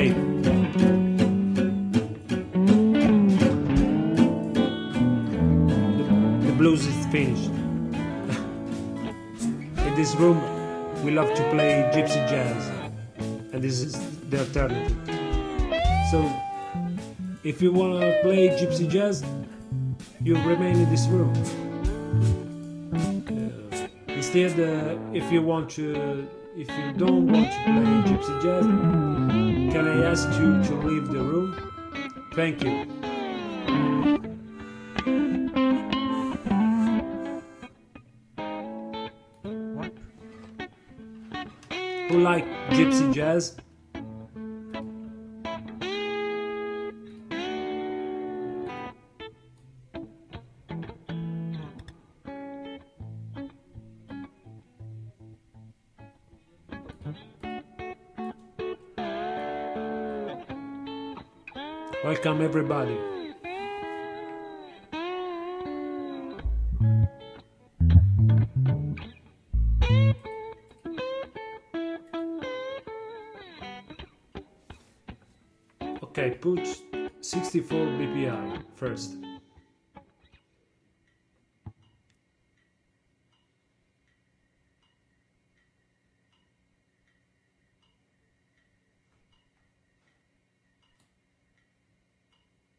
Okay. The blues is finished. In this room, we love to play gypsy jazz, and this is the alternative. So, if you want to play gypsy jazz, you remain in this room. Instead, if you don't want to play gypsy jazz, can I ask you to leave the room? Thank you. Who like gypsy jazz? Welcome everybody. Okay, put 64 BPI first.